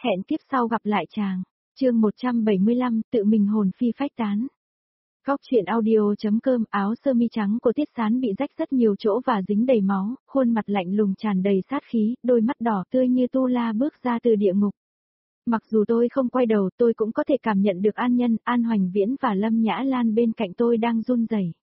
Hẹn kiếp sau gặp lại chàng. Chương 175, tự mình hồn phi phách tán. Góc truyện audio.com. Áo sơ mi trắng của Tiết Sán bị rách rất nhiều chỗ và dính đầy máu, khuôn mặt lạnh lùng tràn đầy sát khí, đôi mắt đỏ tươi như tu la bước ra từ địa ngục. Mặc dù tôi không quay đầu, tôi cũng có thể cảm nhận được An Nhân, An Hoành Viễn và Lâm Nhã Lan bên cạnh tôi đang run rẩy.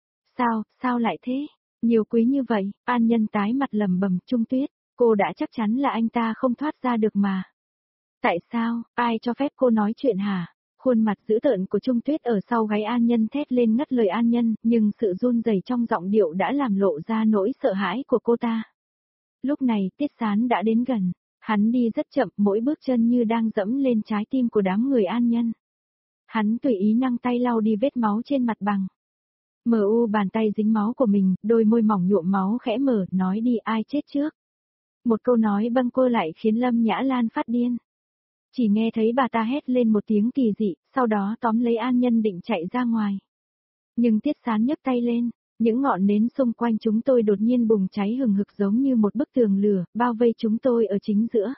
Sao lại thế? Nhiều quý như vậy. An Nhân tái mặt lẩm bẩm. Trung Tuyết, cô đã chắc chắn là anh ta không thoát ra được mà. Tại sao, ai cho phép cô nói chuyện hả? Khuôn mặt dữ tợn của Trung Tuyết ở sau gáy An Nhân thét lên ngắt lời An Nhân, nhưng sự run rẩy trong giọng điệu đã làm lộ ra nỗi sợ hãi của cô ta. Lúc này, Tiết Sán đã đến gần. Hắn đi rất chậm, mỗi bước chân như đang dẫm lên trái tim của đám người An Nhân. Hắn tùy ý nâng tay lau đi vết máu trên mặt bằng. Bàn tay dính máu của mình, đôi môi mỏng nhuộm máu khẽ mở, nói đi ai chết trước. Một câu nói bâng quơ lại khiến Lâm Nhã Lan phát điên. Chỉ nghe thấy bà ta hét lên một tiếng kỳ dị, sau đó tóm lấy An Nhân định chạy ra ngoài. Nhưng Tiết Sán nhấc tay lên, những ngọn nến xung quanh chúng tôi đột nhiên bùng cháy hừng hực giống như một bức tường lửa, bao vây chúng tôi ở chính giữa.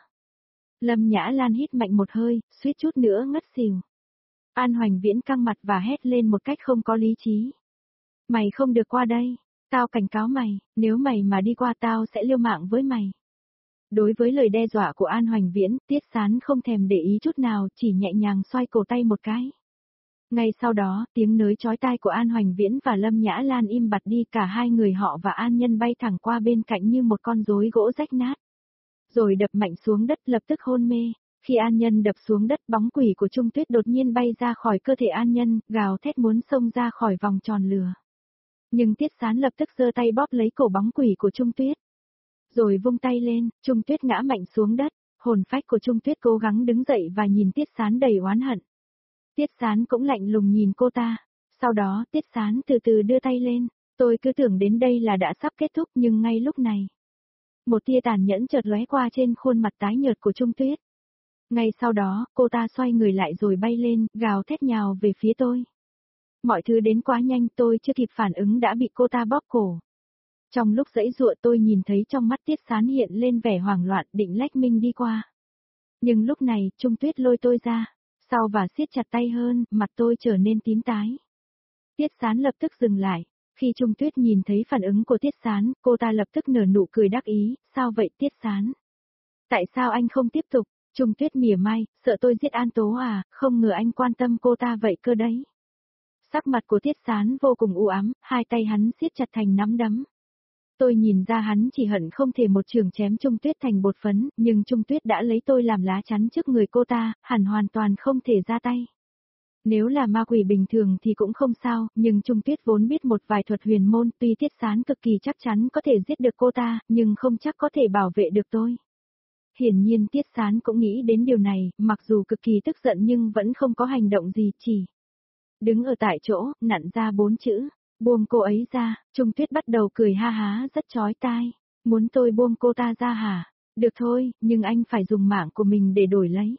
Lâm Nhã Lan hít mạnh một hơi, suýt chút nữa ngất xỉu. An Hoành Viễn căng mặt và hét lên một cách không có lý trí. Mày không được qua đây, tao cảnh cáo mày, nếu mày mà đi qua tao sẽ liều mạng với mày. Đối với lời đe dọa của An Hoành Viễn, Tiết Sán không thèm để ý chút nào, chỉ nhẹ nhàng xoay cổ tay một cái. Ngay sau đó, tiếng nới chói tai của An Hoành Viễn và Lâm Nhã Lan im bặt đi, cả hai người họ và An Nhân bay thẳng qua bên cạnh như một con rối gỗ rách nát. Rồi đập mạnh xuống đất, lập tức hôn mê. Khi An Nhân đập xuống đất, bóng quỷ của Trung Tuyết đột nhiên bay ra khỏi cơ thể An Nhân, gào thét muốn xông ra khỏi vòng tròn lửa. Nhưng Tiết Sán lập tức giơ tay bóp lấy cổ bóng quỷ của Trung Tuyết. Rồi vung tay lên, Trung Tuyết ngã mạnh xuống đất, hồn phách của Trung Tuyết cố gắng đứng dậy và nhìn Tiết Sán đầy oán hận. Tiết Sán cũng lạnh lùng nhìn cô ta. Sau đó, Tiết Sán từ từ đưa tay lên, tôi cứ tưởng đến đây là đã sắp kết thúc nhưng ngay lúc này. Một tia tàn nhẫn chợt lóe qua trên khuôn mặt tái nhợt của Trung Tuyết. Ngay sau đó, cô ta xoay người lại rồi bay lên, gào thét nhào về phía tôi. Mọi thứ đến quá nhanh, tôi chưa kịp phản ứng đã bị cô ta bóp cổ. Trong lúc giãy giụa tôi nhìn thấy trong mắt Tiết Sán hiện lên vẻ hoảng loạn định lách mình đi qua. Nhưng lúc này, Trung Tuyết lôi tôi ra, sau và siết chặt tay hơn, mặt tôi trở nên tím tái. Tiết Sán lập tức dừng lại. Khi Trung Tuyết nhìn thấy phản ứng của Tiết Sán, cô ta lập tức nở nụ cười đắc ý, sao vậy Tiết Sán? Tại sao anh không tiếp tục? Trung Tuyết mỉa mai, sợ tôi giết An Tố à, không ngờ anh quan tâm cô ta vậy cơ đấy. Sắc mặt của Tiết Sán vô cùng u ám, hai tay hắn siết chặt thành nắm đấm. Tôi nhìn ra hắn chỉ hận không thể một chưởng chém Trung Tuyết thành bột phấn, nhưng Trung Tuyết đã lấy tôi làm lá chắn trước người cô ta, hẳn hoàn toàn không thể ra tay. Nếu là ma quỷ bình thường thì cũng không sao, nhưng Trung Tuyết vốn biết một vài thuật huyền môn, tuy Tiết Sán cực kỳ chắc chắn có thể giết được cô ta, nhưng không chắc có thể bảo vệ được tôi. Hiển nhiên Tiết Sán cũng nghĩ đến điều này, mặc dù cực kỳ tức giận nhưng vẫn không có hành động gì, chỉ đứng ở tại chỗ, nặn ra 4 chữ. Buông cô ấy ra. Trung Tuyết bắt đầu cười ha há rất chói tai. Muốn tôi buông cô ta ra hả? Được thôi, nhưng anh phải dùng mạng của mình để đổi lấy.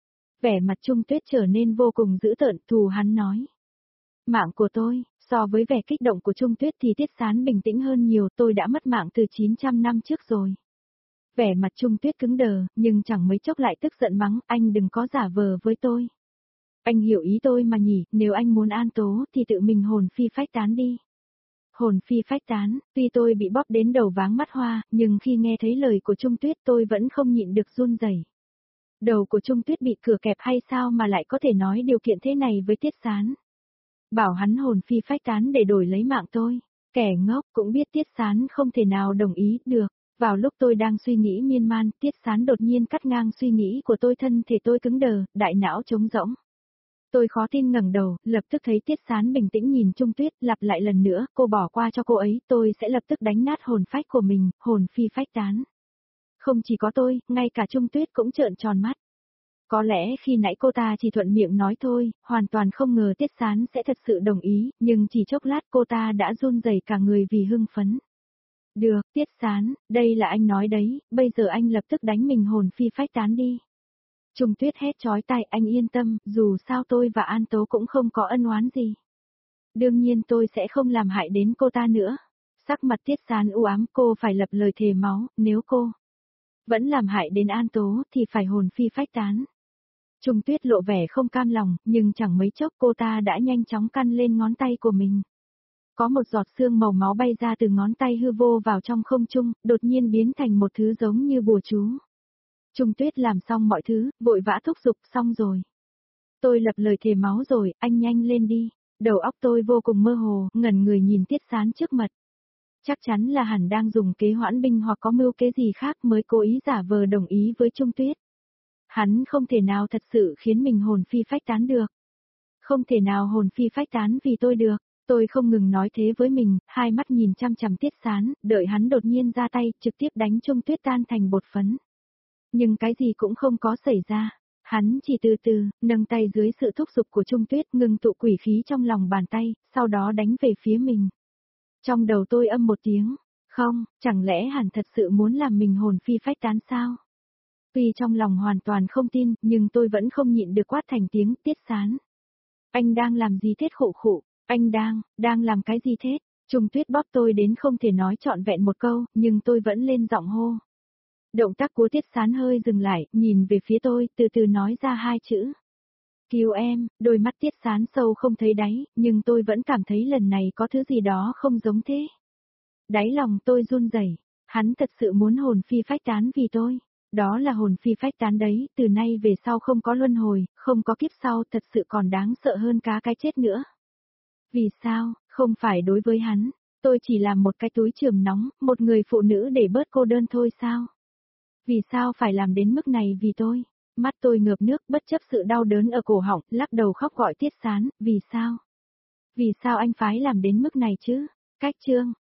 Vẻ mặt Trung Tuyết trở nên vô cùng dữ tợn, thù hắn nói. Mạng của tôi, so với vẻ kích động của Trung Tuyết thì Tiết Sán bình tĩnh hơn nhiều, tôi đã mất mạng từ 900 năm trước rồi. Vẻ mặt Trung Tuyết cứng đờ, nhưng chẳng mấy chốc lại tức giận mắng, anh đừng có giả vờ với tôi. Anh hiểu ý tôi mà nhỉ, nếu anh muốn An Tố thì tự mình hồn phi phách tán đi. Hồn phi phách tán, tuy tôi bị bóp đến đầu váng mắt hoa, nhưng khi nghe thấy lời của Trung Tuyết tôi vẫn không nhịn được run rẩy. Đầu của Trung Tuyết bị cửa kẹp hay sao mà lại có thể nói điều kiện thế này với Tiết Sán. Bảo hắn hồn phi phách tán để đổi lấy mạng tôi. Kẻ ngốc cũng biết Tiết Sán không thể nào đồng ý được. Vào lúc tôi đang suy nghĩ miên man, Tiết Sán đột nhiên cắt ngang suy nghĩ của tôi, thân thể tôi cứng đờ, đại não trống rỗng. Tôi khó tin ngẩng đầu, lập tức thấy Tiết Sán bình tĩnh nhìn Trung Tuyết, lặp lại lần nữa, cô bỏ qua cho cô ấy, tôi sẽ lập tức đánh nát hồn phách của mình, hồn phi phách tán. Không chỉ có tôi, ngay cả Trung Tuyết cũng trợn tròn mắt. Có lẽ khi nãy cô ta chỉ thuận miệng nói thôi, hoàn toàn không ngờ Tiết Sán sẽ thật sự đồng ý, nhưng chỉ chốc lát cô ta đã run rẩy cả người vì hưng phấn. Được, Tiết Sán, đây là anh nói đấy, bây giờ anh lập tức đánh mình hồn phi phách tán đi. Trung Tuyết hét chói tai, anh yên tâm, dù sao tôi và An Tố cũng không có ân oán gì. Đương nhiên tôi sẽ không làm hại đến cô ta nữa. Sắc mặt Tiết Sán u ám, cô phải lập lời thề máu, nếu cô Vẫn làm hại đến An Tố thì phải hồn phi phách tán. Trung Tuyết lộ vẻ không cam lòng, nhưng chẳng mấy chốc cô ta đã nhanh chóng căn lên ngón tay của mình. Có một giọt sương màu máu bay ra từ ngón tay hư vô vào trong không trung, đột nhiên biến thành một thứ giống như bùa chú. Trung Tuyết làm xong mọi thứ, vội vã thúc giục xong rồi. Tôi lập lời thề máu rồi, anh nhanh lên đi. Đầu óc tôi vô cùng mơ hồ, ngẩn người nhìn Tiết Sán trước mặt. Chắc chắn là hẳn đang dùng kế hoãn binh hoặc có mưu kế gì khác mới cố ý giả vờ đồng ý với Trung Tuyết. Hắn không thể nào thật sự khiến mình hồn phi phách tán được. Không thể nào hồn phi phách tán vì tôi được. Tôi không ngừng nói thế với mình, hai mắt nhìn chăm chăm Tiết Sán, đợi hắn đột nhiên ra tay, trực tiếp đánh Trung Tuyết tan thành bột phấn. Nhưng cái gì cũng không có xảy ra. Hắn chỉ từ từ, nâng tay dưới sự thúc giục của Trung Tuyết ngừng tụ quỷ khí trong lòng bàn tay, sau đó đánh về phía mình. Trong đầu tôi âm một tiếng, không, chẳng lẽ hắn thật sự muốn làm mình hồn phi phách tán sao? Tuy trong lòng hoàn toàn không tin, nhưng tôi vẫn không nhịn được quát thành tiếng Tiết Sán. Anh đang làm gì thế khổ khổ? Anh đang làm cái gì thế? Trung Tuyết bóp tôi đến không thể nói trọn vẹn một câu, nhưng tôi vẫn lên giọng hô. Động tác của Tiết Sán hơi dừng lại, nhìn về phía tôi, từ từ nói ra hai chữ. Cứu em, đôi mắt Tiết Sán sâu không thấy đáy, nhưng tôi vẫn cảm thấy lần này có thứ gì đó không giống thế. Đáy lòng tôi run rẩy, hắn thật sự muốn hồn phi phách tán vì tôi. Đó là hồn phi phách tán đấy, từ nay về sau không có luân hồi, không có kiếp sau, thật sự còn đáng sợ hơn cả cái chết nữa. Vì sao, không phải đối với hắn, tôi chỉ là một cái túi chườm nóng, một người phụ nữ để bớt cô đơn thôi sao? Vì sao phải làm đến mức này vì tôi? Mắt tôi ngợp nước bất chấp sự đau đớn ở cổ họng, lắc đầu khóc gọi Tiết Sán, vì sao? Vì sao anh phái làm đến mức này chứ? Cách chương